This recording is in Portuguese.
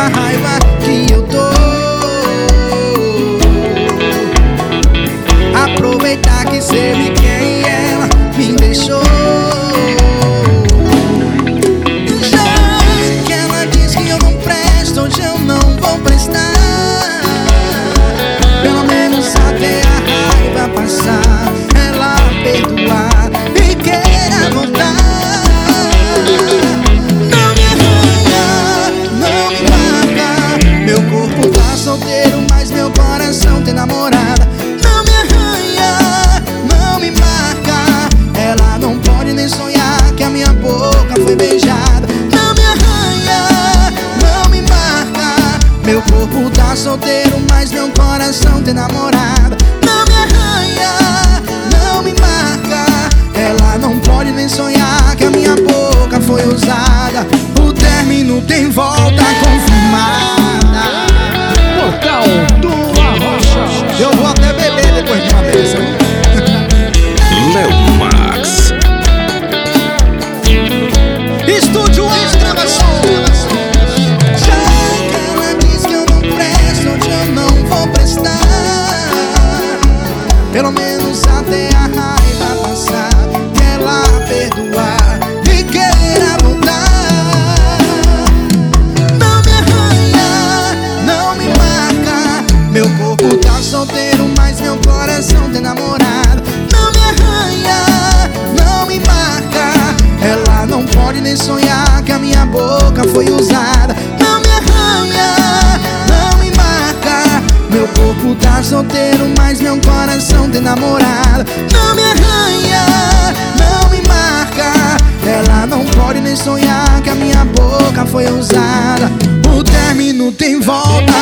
a raiva que eu tô. Aproveitar que sei quem ela me deixou. Já que ela diz que eu não presto, hoje eu não vou prestar. Pelo menos até a raiva passar, ela perdoar e queira voltar. Não me arranha, não me marca. Meu corpo tá solteiro, mas meu coração tem namorada. Não me arranha, não me marca. Ela não pode nem sonhar que a minha boca foi beijada. Não me arranha, não me marca. Meu corpo tá solteiro, mas meu coração tem namorada. Não me arranha, não me marca. Ela não pode nem sonhar que a minha boca foi usada. O término tem volta confirmada. Portal do Arrocha. Eu vou até beber depois de uma dessa. Léo Max. Estúdio e gravação. Já que ela diz que eu não presto, hoje eu não vou prestar. Pelo menos até a raiva passar, que ela perdoar e queira voltar. Não me arranha, não me marca. Meu corpo tá solteiro, mas meu coração tem namorada. Não me arranha, não me marca. Ela não pode nem sonhar que a minha boca foi usada. Não me arranha, não me marca. Meu corpo tá solteiro, mas meu coração tem namorada. Não me arranha, não me marca. Ela não pode nem sonhar que a minha boca foi usada. O término tem volta